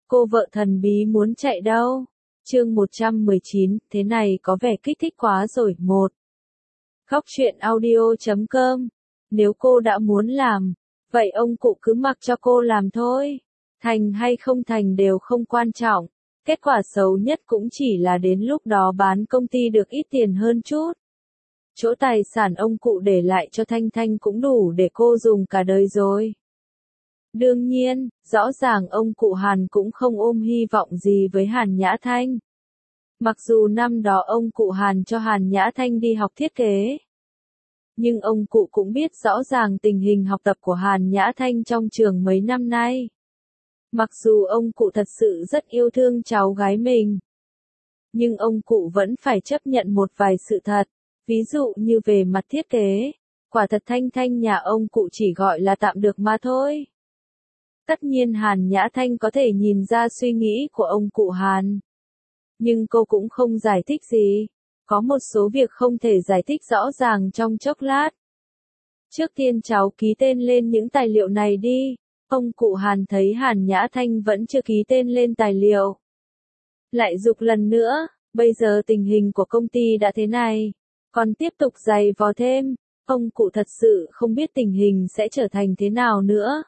Cô vợ thần bí muốn chạy đâu? Chương 119, thế này có vẻ kích thích quá rồi. 1. Khóc chuyện audio.com. Nếu cô đã muốn làm, vậy ông cụ cứ mặc cho cô làm thôi. Thành hay không thành đều không quan trọng. Kết quả xấu nhất cũng chỉ là đến lúc đó bán công ty được ít tiền hơn chút. Chỗ tài sản ông cụ để lại cho Thanh Thanh cũng đủ để cô dùng cả đời rồi. Đương nhiên, rõ ràng ông cụ Hàn cũng không ôm hy vọng gì với Hàn Nhã Thanh. Mặc dù năm đó ông cụ Hàn cho Hàn Nhã Thanh đi học thiết kế. Nhưng ông cụ cũng biết rõ ràng tình hình học tập của Hàn Nhã Thanh trong trường mấy năm nay. Mặc dù ông cụ thật sự rất yêu thương cháu gái mình. Nhưng ông cụ vẫn phải chấp nhận một vài sự thật. Ví dụ như về mặt thiết kế, quả thật Thanh Thanh nhà ông cụ chỉ gọi là tạm được mà thôi. Tất nhiên Hàn Nhã Thanh có thể nhìn ra suy nghĩ của ông cụ Hàn. Nhưng cô cũng không giải thích gì. Có một số việc không thể giải thích rõ ràng trong chốc lát. Trước tiên cháu ký tên lên những tài liệu này đi. Ông cụ Hàn thấy Hàn Nhã Thanh vẫn chưa ký tên lên tài liệu. Lại giục lần nữa, bây giờ tình hình của công ty đã thế này. Còn tiếp tục giày vò thêm, ông cụ thật sự không biết tình hình sẽ trở thành thế nào nữa.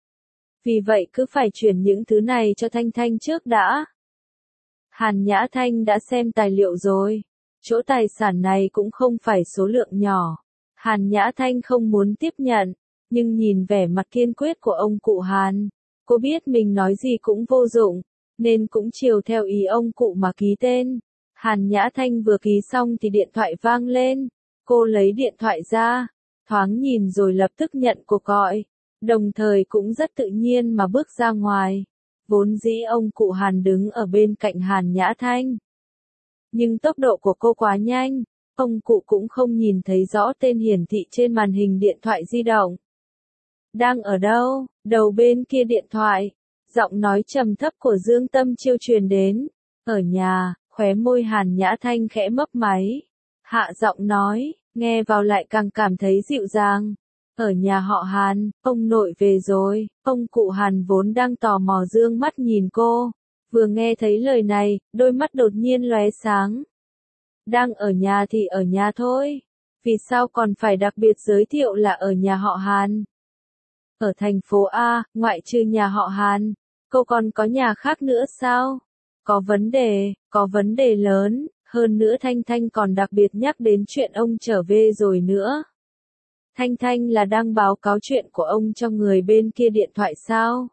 Vì vậy cứ phải chuyển những thứ này cho Thanh Thanh trước đã. Hàn Nhã Thanh đã xem tài liệu rồi. Chỗ tài sản này cũng không phải số lượng nhỏ. Hàn Nhã Thanh không muốn tiếp nhận, nhưng nhìn vẻ mặt kiên quyết của ông cụ Hàn, cô biết mình nói gì cũng vô dụng, nên cũng chiều theo ý ông cụ mà ký tên. Hàn Nhã Thanh vừa ký xong thì điện thoại vang lên. Cô lấy điện thoại ra, thoáng nhìn rồi lập tức nhận cuộc gọi. Đồng thời cũng rất tự nhiên mà bước ra ngoài. Vốn dĩ ông cụ Hàn đứng ở bên cạnh Hàn Nhã Thanh. Nhưng tốc độ của cô quá nhanh, ông cụ cũng không nhìn thấy rõ tên hiển thị trên màn hình điện thoại di động. Đang ở đâu? Đầu bên kia điện thoại, giọng nói trầm thấp của Dương Tâm Chiêu truyền đến. Ở nhà. Khóe môi Hàn Nhã Thanh khẽ mấp máy. Hạ giọng nói, nghe vào lại càng cảm thấy dịu dàng. Ở nhà họ Hàn, ông nội về rồi. Ông cụ Hàn vốn đang tò mò dương mắt nhìn cô. Vừa nghe thấy lời này, đôi mắt đột nhiên lóe sáng. Đang ở nhà thì ở nhà thôi. Vì sao còn phải đặc biệt giới thiệu là ở nhà họ Hàn? Ở thành phố A, ngoại trừ nhà họ Hàn, cô còn có nhà khác nữa sao? Có vấn đề lớn, hơn nữa Thanh Thanh còn đặc biệt nhắc đến chuyện ông trở về rồi nữa. Thanh Thanh là đang báo cáo chuyện của ông cho người bên kia điện thoại sao?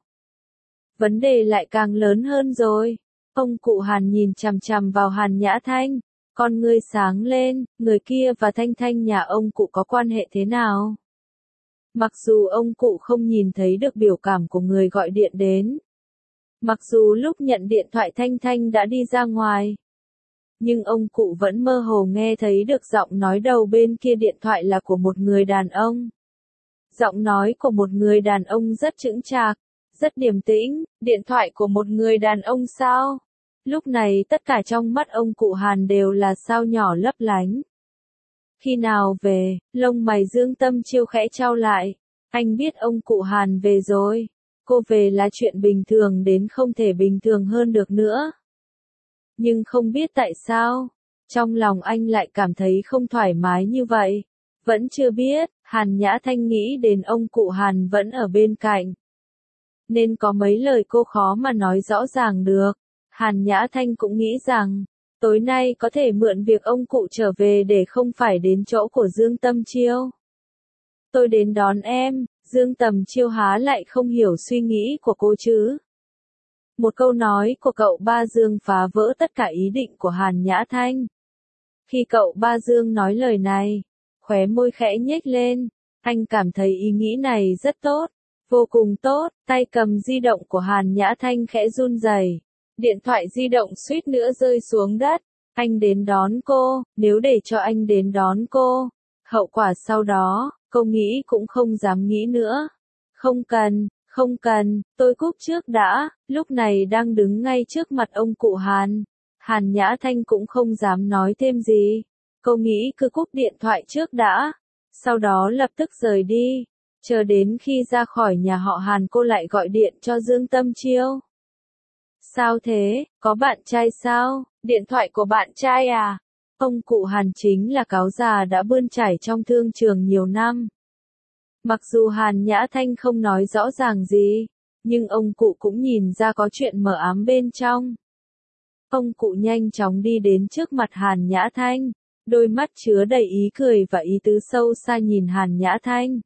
Vấn đề lại càng lớn hơn rồi. Ông cụ Hàn nhìn chằm chằm vào Hàn Nhã Thanh, con ngươi sáng lên, người kia và Thanh Thanh nhà ông cụ có quan hệ thế nào? Mặc dù ông cụ không nhìn thấy được biểu cảm của người gọi điện đến. Mặc dù lúc nhận điện thoại Thanh Thanh đã đi ra ngoài. Nhưng ông cụ vẫn mơ hồ nghe thấy được giọng nói đầu bên kia điện thoại là của một người đàn ông. Giọng nói của một người đàn ông rất chững chạc, rất điềm tĩnh, điện thoại của một người đàn ông sao? Lúc này tất cả trong mắt ông cụ Hàn đều là sao nhỏ lấp lánh. Khi nào về, lông mày Dương Tâm Chiêu khẽ chau lại. Anh biết ông cụ Hàn về rồi. Cô về là chuyện bình thường đến không thể bình thường hơn được nữa. Nhưng không biết tại sao, trong lòng anh lại cảm thấy không thoải mái như vậy. Vẫn chưa biết, Hàn Nhã Thanh nghĩ đến ông cụ Hàn vẫn ở bên cạnh. Nên có mấy lời cô khó mà nói rõ ràng được. Hàn Nhã Thanh cũng nghĩ rằng, tối nay có thể mượn việc ông cụ trở về để không phải đến chỗ của Dương Tâm Chiêu. Tôi đến đón em. Dương Tầm Chiêu há lại không hiểu suy nghĩ của cô chứ. Một câu nói của cậu ba Dương phá vỡ tất cả ý định của Hàn Nhã Thanh. Khi cậu ba Dương nói lời này, khóe môi khẽ nhếch lên, anh cảm thấy ý nghĩ này rất tốt, vô cùng tốt. Tay cầm di động của Hàn Nhã Thanh khẽ run rẩy, điện thoại di động suýt nữa rơi xuống đất. Anh đến đón cô, nếu để cho anh đến đón cô, hậu quả sau đó, cô nghĩ cũng không dám nghĩ nữa. Không cần, tôi cúp trước đã. Lúc này đang đứng ngay trước mặt ông cụ Hàn. Hàn Nhã Thanh cũng không dám nói thêm gì. Cô nghĩ cứ cúp điện thoại trước đã. Sau đó lập tức rời đi. Chờ đến khi ra khỏi nhà họ Hàn cô lại gọi điện cho Dương Tâm Chiêu. Sao thế, có bạn trai sao? Điện thoại của bạn trai à? Ông cụ Hàn chính là cáo già đã bươn chải trong thương trường nhiều năm. Mặc dù Hàn Nhã Thanh không nói rõ ràng gì, nhưng ông cụ cũng nhìn ra có chuyện mờ ám bên trong. Ông cụ nhanh chóng đi đến trước mặt Hàn Nhã Thanh, đôi mắt chứa đầy ý cười và ý tứ sâu xa nhìn Hàn Nhã Thanh.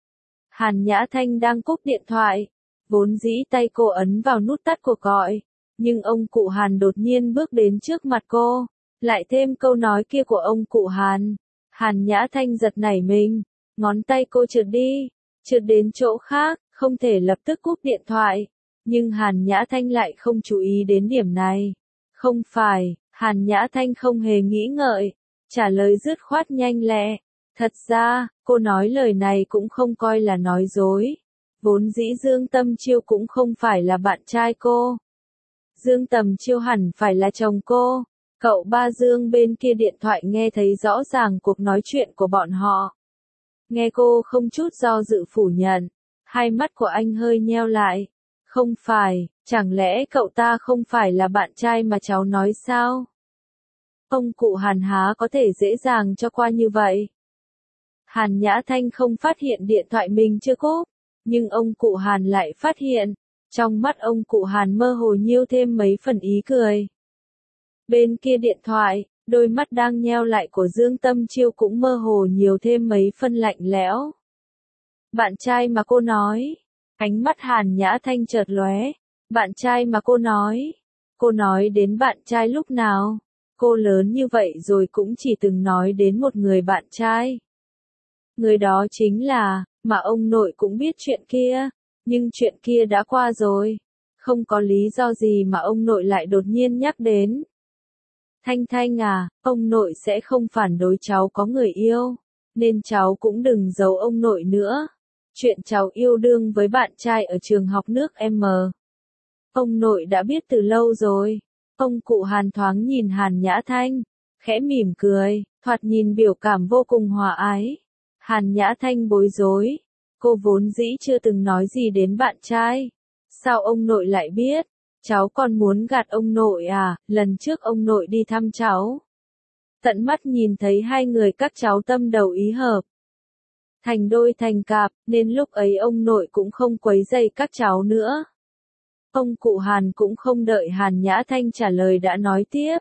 Hàn Nhã Thanh đang cúp điện thoại, vốn dĩ tay cô ấn vào nút tắt cuộc gọi, nhưng ông cụ Hàn đột nhiên bước đến trước mặt cô, lại thêm câu nói kia của ông cụ Hàn. Hàn Nhã Thanh giật nảy mình, ngón tay cô trượt đi, trượt đến chỗ khác, không thể lập tức cúp điện thoại, nhưng Hàn Nhã Thanh lại không chú ý đến điểm này. Không phải, Hàn Nhã Thanh không hề nghĩ ngợi, trả lời dứt khoát nhanh lẹ. Thật ra, cô nói lời này cũng không coi là nói dối. Vốn dĩ Dương Tâm Chiêu cũng không phải là bạn trai cô. Dương Tầm Chiêu hẳn phải là chồng cô. Cậu ba Dương bên kia điện thoại nghe thấy rõ ràng cuộc nói chuyện của bọn họ. Nghe cô không chút do dự phủ nhận, hai mắt của anh hơi nheo lại. Không phải, chẳng lẽ cậu ta không phải là bạn trai mà cháu nói sao? Ông cụ Hàn há có thể dễ dàng cho qua như vậy. Hàn Nhã Thanh không phát hiện điện thoại mình chưa cúp, nhưng ông cụ Hàn lại phát hiện. Trong mắt ông cụ Hàn mơ hồ nhiêu thêm mấy phần ý cười. Bên kia điện thoại, đôi mắt đang nheo lại của Dương Tâm Chiêu cũng mơ hồ nhiều thêm mấy phân lạnh lẽo. Bạn trai mà cô nói. Ánh mắt Hàn Nhã Thanh chợt lóe. Bạn trai mà cô nói. Cô nói đến bạn trai lúc nào? Cô lớn như vậy rồi cũng chỉ từng nói đến một người bạn trai. Người đó chính là, mà ông nội cũng biết chuyện kia. Nhưng chuyện kia đã qua rồi. Không có lý do gì mà ông nội lại đột nhiên nhắc đến. Thanh Thanh à, ông nội sẽ không phản đối cháu có người yêu. Nên cháu cũng đừng giấu ông nội nữa. Chuyện cháu yêu đương với bạn trai ở trường học nước M. Ông nội đã biết từ lâu rồi. Ông cụ Hàn thoáng nhìn Hàn Nhã Thanh, khẽ mỉm cười, thoạt nhìn biểu cảm vô cùng hòa ái. Hàn Nhã Thanh bối rối. Cô vốn dĩ chưa từng nói gì đến bạn trai. Sao ông nội lại biết? Cháu còn muốn gạt ông nội à? Lần trước ông nội đi thăm cháu. Tận mắt nhìn thấy hai người các cháu tâm đầu ý hợp. Thành đôi thành cặp, nên lúc ấy ông nội cũng không quấy rầy các cháu nữa. Ông cụ Hàn cũng không đợi Hàn Nhã Thanh trả lời đã nói tiếp.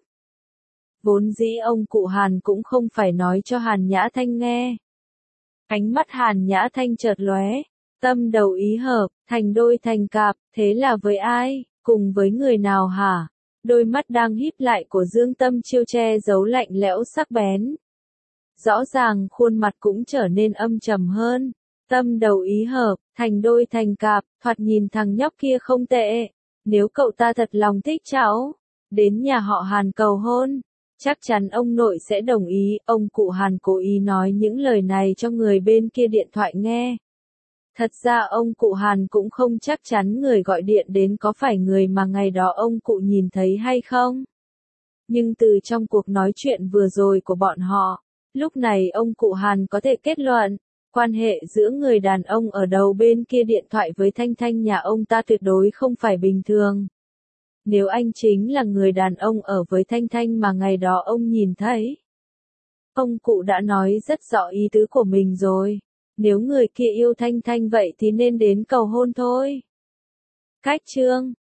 Vốn dĩ ông cụ Hàn cũng không phải nói cho Hàn Nhã Thanh nghe. Ánh mắt Hàn Nhã Thanh chợt lóe, tâm đầu ý hợp, thành đôi thành cặp, thế là với ai, cùng với người nào hả? Đôi mắt đang híp lại của Dương Tâm Chiêu che giấu lạnh lẽo sắc bén. Rõ ràng khuôn mặt cũng trở nên âm trầm hơn. Tâm đầu ý hợp, thành đôi thành cặp, thoạt nhìn thằng nhóc kia không tệ. Nếu cậu ta thật lòng thích cháu, đến nhà họ Hàn cầu hôn, chắc chắn ông nội sẽ đồng ý. Ông cụ Hàn cố ý nói những lời này cho người bên kia điện thoại nghe. Thật ra ông cụ Hàn cũng không chắc chắn người gọi điện đến có phải người mà ngày đó ông cụ nhìn thấy hay không. Nhưng từ trong cuộc nói chuyện vừa rồi của bọn họ, lúc này ông cụ Hàn có thể kết luận, quan hệ giữa người đàn ông ở đầu bên kia điện thoại với Thanh Thanh nhà ông ta tuyệt đối không phải bình thường. Nếu anh chính là người đàn ông ở với Thanh Thanh mà ngày đó ông nhìn thấy. Ông cụ đã nói rất rõ ý tứ của mình rồi. Nếu người kia yêu Thanh Thanh vậy thì nên đến cầu hôn thôi. Cách chương